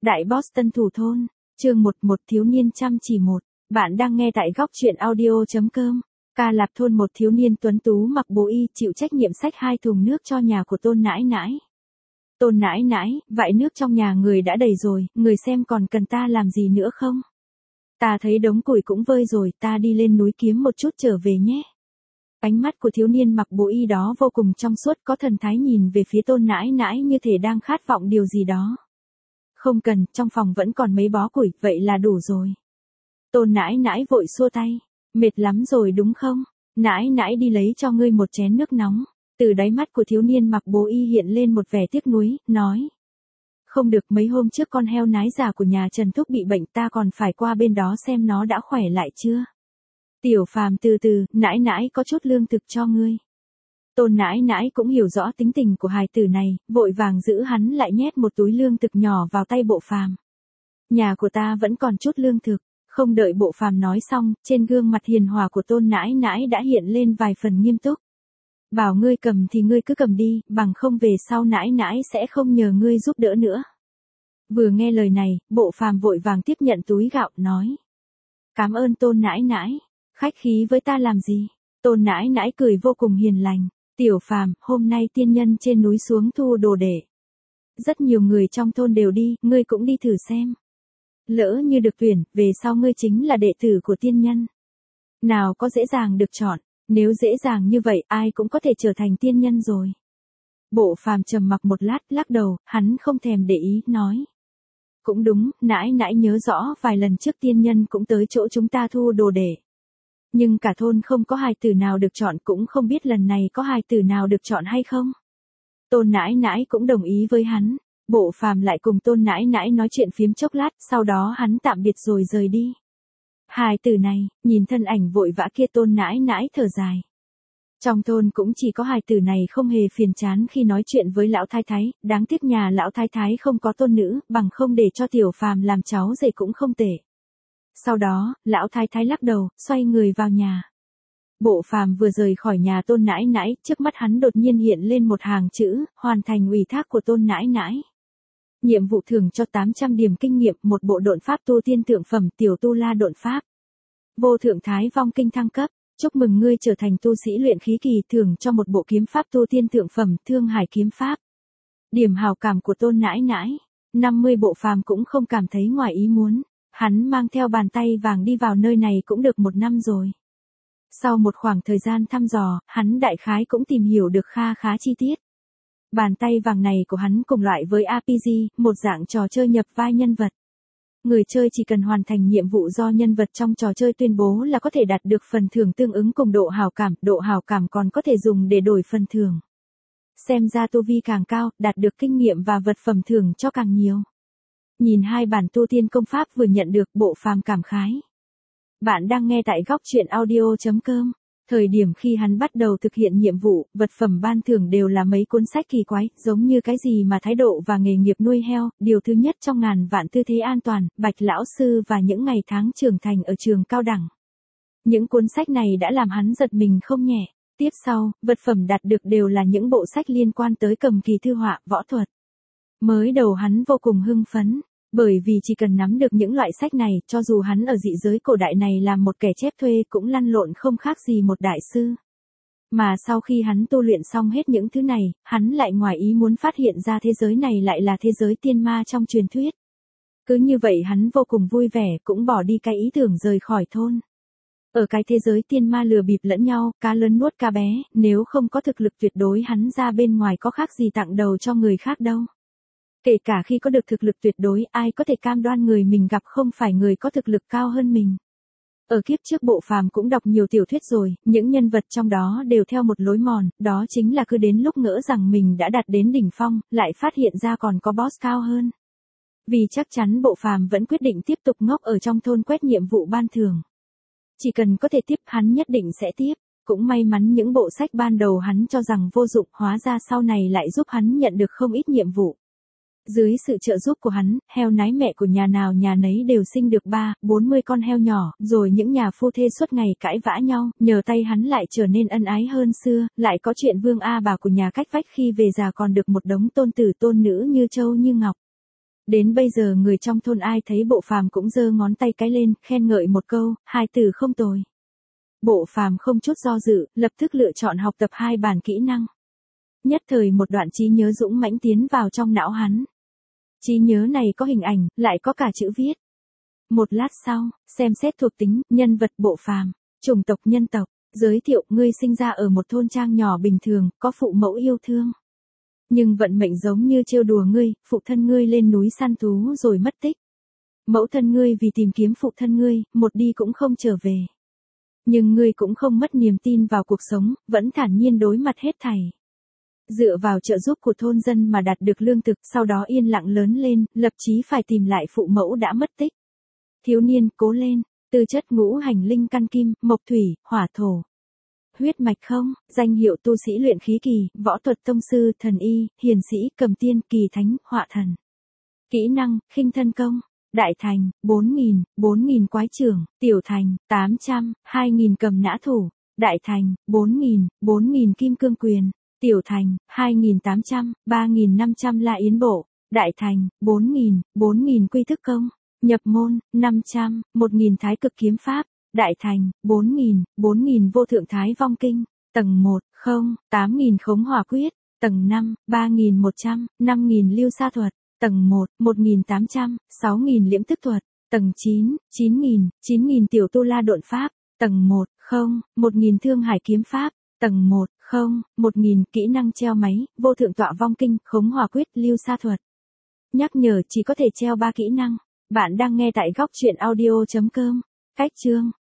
Đại Boston thủ thôn, chương 11 thiếu niên chăm chỉ một. Bạn đang nghe tại góc truyện audio.com. Ca Lạp thôn một thiếu niên tuấn tú mặc bố y chịu trách nhiệm xách 2 thùng nước cho nhà của Tôn nãi nãi. Tôn nãi nãi, vại nước trong nhà người đã đầy rồi, người xem còn cần ta làm gì nữa không? Ta thấy đống củi cũng vơi rồi, ta đi lên núi kiếm một chút trở về nhé. Ánh mắt của thiếu niên mặc bố y đó vô cùng trong suốt, có thần thái nhìn về phía Tôn nãi nãi như thể đang khát vọng điều gì đó. Không cần, trong phòng vẫn còn mấy bó củi, vậy là đủ rồi. Tôn nãi nãi vội xua tay. Mệt lắm rồi đúng không? Nãi nãi đi lấy cho ngươi một chén nước nóng. Từ đáy mắt của thiếu niên mặc bố y hiện lên một vẻ tiếc nuối, nói. Không được, mấy hôm trước con heo nái già của nhà Trần Thúc bị bệnh, ta còn phải qua bên đó xem nó đã khỏe lại chưa. Tiểu Phàm từ từ, nãi nãi có chút lương thực cho ngươi. Tôn nãi nãi cũng hiểu rõ tính tình của hài tử này, vội vàng giữ hắn lại nhét một túi lương thực nhỏ vào tay Bộ Phàm. Nhà của ta vẫn còn chút lương thực. Không đợi Bộ Phàm nói xong, trên gương mặt hiền hòa của Tôn nãi nãi đã hiện lên vài phần nghiêm túc. Bảo ngươi cầm thì ngươi cứ cầm đi, bằng không về sau nãi nãi sẽ không nhờ ngươi giúp đỡ nữa. Vừa nghe lời này, Bộ Phàm vội vàng tiếp nhận túi gạo, nói. Cảm ơn Tôn nãi nãi, khách khí với ta làm gì? Tôn nãi nãi cười vô cùng hiền lành. Tiểu Phàm, hôm nay tiên nhân trên núi xuống thu đồ để. Rất nhiều người trong thôn đều đi, ngươi cũng đi thử xem. Lỡ như được tuyển, về sau ngươi chính là đệ tử của tiên nhân. Nào có dễ dàng được chọn, nếu dễ dàng như vậy ai cũng có thể trở thành tiên nhân rồi. Bộ Phàm trầm mặc một lát, lắc đầu, hắn không thèm để ý, nói. Cũng đúng, nãi nãi nhớ rõ vài lần trước tiên nhân cũng tới chỗ chúng ta thu đồ để. Nhưng cả thôn không có hài tử nào được chọn, cũng không biết lần này có hài tử nào được chọn hay không. Tôn nãi nãi cũng đồng ý với hắn. Bộ Phàm lại cùng Tôn nãi nãi nói chuyện phiếm chốc lát, sau đó hắn tạm biệt rồi rời đi. Hài tử này, nhìn thân ảnh vội vã kia, Tôn nãi nãi thở dài. Trong thôn cũng chỉ có hài tử này không hề phiền chán khi nói chuyện với lão thái thái, đáng tiếc nhà lão thái thái không có tôn nữ, bằng không để cho Tiểu Phàm làm cháu rể cũng không tệ. Sau đó, lão thái thái lắc đầu, xoay người vào nhà. Bộ Phàm vừa rời khỏi nhà Tôn nãi nãi, trước mắt hắn đột nhiên hiện lên một hàng chữ, hoàn thành ủy thác của Tôn nãi nãi. Nhiệm vụ thưởng cho 800 điểm kinh nghiệm, một bộ độn pháp tu tiên thượng phẩm, tiểu tu la độn pháp. Vô thượng thái vong kinh thăng cấp, chúc mừng ngươi trở thành tu sĩ luyện khí kỳ, thưởng cho một bộ kiếm pháp tu tiên thượng phẩm, thương hải kiếm pháp. Điểm hào cảm của Tôn nãi nãi, 50. Bộ Phàm cũng không cảm thấy ngoài ý muốn, hắn mang theo bàn tay vàng đi vào nơi này cũng được 1 năm rồi. Sau một khoảng thời gian thăm dò, hắn đại khái cũng tìm hiểu được kha khá chi tiết. Bàn tay vàng này của hắn cùng loại với RPG, một dạng trò chơi nhập vai nhân vật. Người chơi chỉ cần hoàn thành nhiệm vụ do nhân vật trong trò chơi tuyên bố là có thể đạt được phần thưởng tương ứng cùng độ hào cảm còn có thể dùng để đổi phần thưởng. Xem ra tu vi càng cao, đạt được kinh nghiệm và vật phẩm thưởng cho càng nhiều. Nhìn 2 bản tu tiên công pháp vừa nhận được, Bộ Phàm cảm khái. Bạn đang nghe tại góc truyện audio.com. Thời điểm khi hắn bắt đầu thực hiện nhiệm vụ, vật phẩm ban thưởng đều là mấy cuốn sách kỳ quái, giống như cái gì mà thái độ và nghề nghiệp nuôi heo, điều thứ nhất trong ngàn vạn tư thế an toàn, Bạch lão sư và những ngày tháng trưởng thành ở trường cao đẳng. Những cuốn sách này đã làm hắn giật mình không nhẹ. Tiếp sau, vật phẩm đạt được đều là những bộ sách liên quan tới cầm kỳ thư họa, võ thuật. Mới đầu hắn vô cùng hưng phấn. Bởi vì chỉ cần nắm được những loại sách này, cho dù hắn ở dị giới cổ đại này làm một kẻ chép thuê cũng lăn lộn không khác gì một đại sư. Mà sau khi hắn tu luyện xong hết những thứ này, hắn lại ngoài ý muốn phát hiện ra thế giới này lại là thế giới tiên ma trong truyền thuyết. Cứ như vậy hắn vô cùng vui vẻ, cũng bỏ đi cái ý tưởng rời khỏi thôn. Ở cái thế giới tiên ma lừa bịp lẫn nhau, cá lớn nuốt cá bé, nếu không có thực lực tuyệt đối hắn ra bên ngoài có khác gì tặng đầu cho người khác đâu. Kể cả khi có được thực lực tuyệt đối, ai có thể cam đoan người mình gặp không phải người có thực lực cao hơn mình. Ở kiếp trước Bộ Phàm cũng đọc nhiều tiểu thuyết rồi, những nhân vật trong đó đều theo một lối mòn, đó chính là cứ đến lúc ngỡ rằng mình đã đạt đến đỉnh phong, lại phát hiện ra còn có boss cao hơn. Vì chắc chắn Bộ Phàm vẫn quyết định tiếp tục ngốc ở trong thôn quét nhiệm vụ ban thưởng. Chỉ cần có thể tiếp, hắn nhất định sẽ tiếp. Cũng may mắn những bộ sách ban đầu hắn cho rằng vô dụng, hóa ra sau này lại giúp hắn nhận được không ít nhiệm vụ. Dưới sự trợ giúp của hắn, heo nái mẹ của nhà nào nhà nấy đều sinh được 40 con heo nhỏ, rồi những nhà phu thê suốt ngày cãi vã nhau, nhờ tay hắn lại trở nên ân ái hơn xưa, lại có chuyện vương A bà của nhà cách vách khi về già còn được một đống tôn tử tôn nữ như châu như ngọc. Đến bây giờ người trong thôn ai thấy Bộ Phàm cũng giơ ngón tay cái lên, khen ngợi một câu, hai từ không tồi. Bộ Phàm không chút do dự, lập tức lựa chọn học tập 2 bản kỹ năng. Nhất thời một đoạn trí nhớ dũng mãnh tiến vào trong não hắn. Trí nhớ này có hình ảnh, lại có cả chữ viết. Một lát sau, xem xét thuộc tính, nhân vật Bộ Phàm, chủng tộc nhân tộc, giới thiệu ngươi sinh ra ở một thôn trang nhỏ bình thường, có phụ mẫu yêu thương. Nhưng vận mệnh giống như trêu đùa ngươi, phụ thân ngươi lên núi săn thú rồi mất tích. Mẫu thân ngươi vì tìm kiếm phụ thân ngươi, một đi cũng không trở về. Nhưng ngươi cũng không mất niềm tin vào cuộc sống, vẫn thản nhiên đối mặt hết thảy. Dựa vào trợ giúp của thôn dân mà đạt được lương thực, sau đó yên lặng lớn lên, lập chí phải tìm lại phụ mẫu đã mất tích. Thiếu niên, cố lên, tư chất ngũ hành linh căn kim, mộc thủy, hỏa thổ. Huyết mạch không, danh hiệu tu sĩ luyện khí kỳ, võ thuật tông sư, thần y, hiền sĩ, cầm tiên, kỳ thánh, họa thần. Kỹ năng, khinh thân công. Đại thành, 4.000 quái trưởng, tiểu thành, 800, 2.000 cầm nã thủ. Đại thành, 4.000 kim cương quyền. Tiểu thành, 2.800, 3.500 la yến bộ. Đại thành, 4.000 quy thức công. Nhập môn, 500, 1.000 thái cực kiếm pháp. Đại thành, 4.000 vô thượng thái vong kinh. Tầng 1, 8.000 khống hỏa quyết. Tầng 5, 3.100, 5.000 lưu sa thuật. Tầng 1, 1.800, 6.000 liễm tức thuật. Tầng 9, 9.000 tiểu tu la độn pháp. Tầng 1, 1.000 thương hải kiếm pháp. Tầng 1, 1.000 kỹ năng treo máy, vô thượng tọa vong kinh, khống hỏa quyết, lưu sa thuật. Nhắc nhở chỉ có thể treo 3 kỹ năng. Bạn đang nghe tại góc truyện audio.com. Cách chương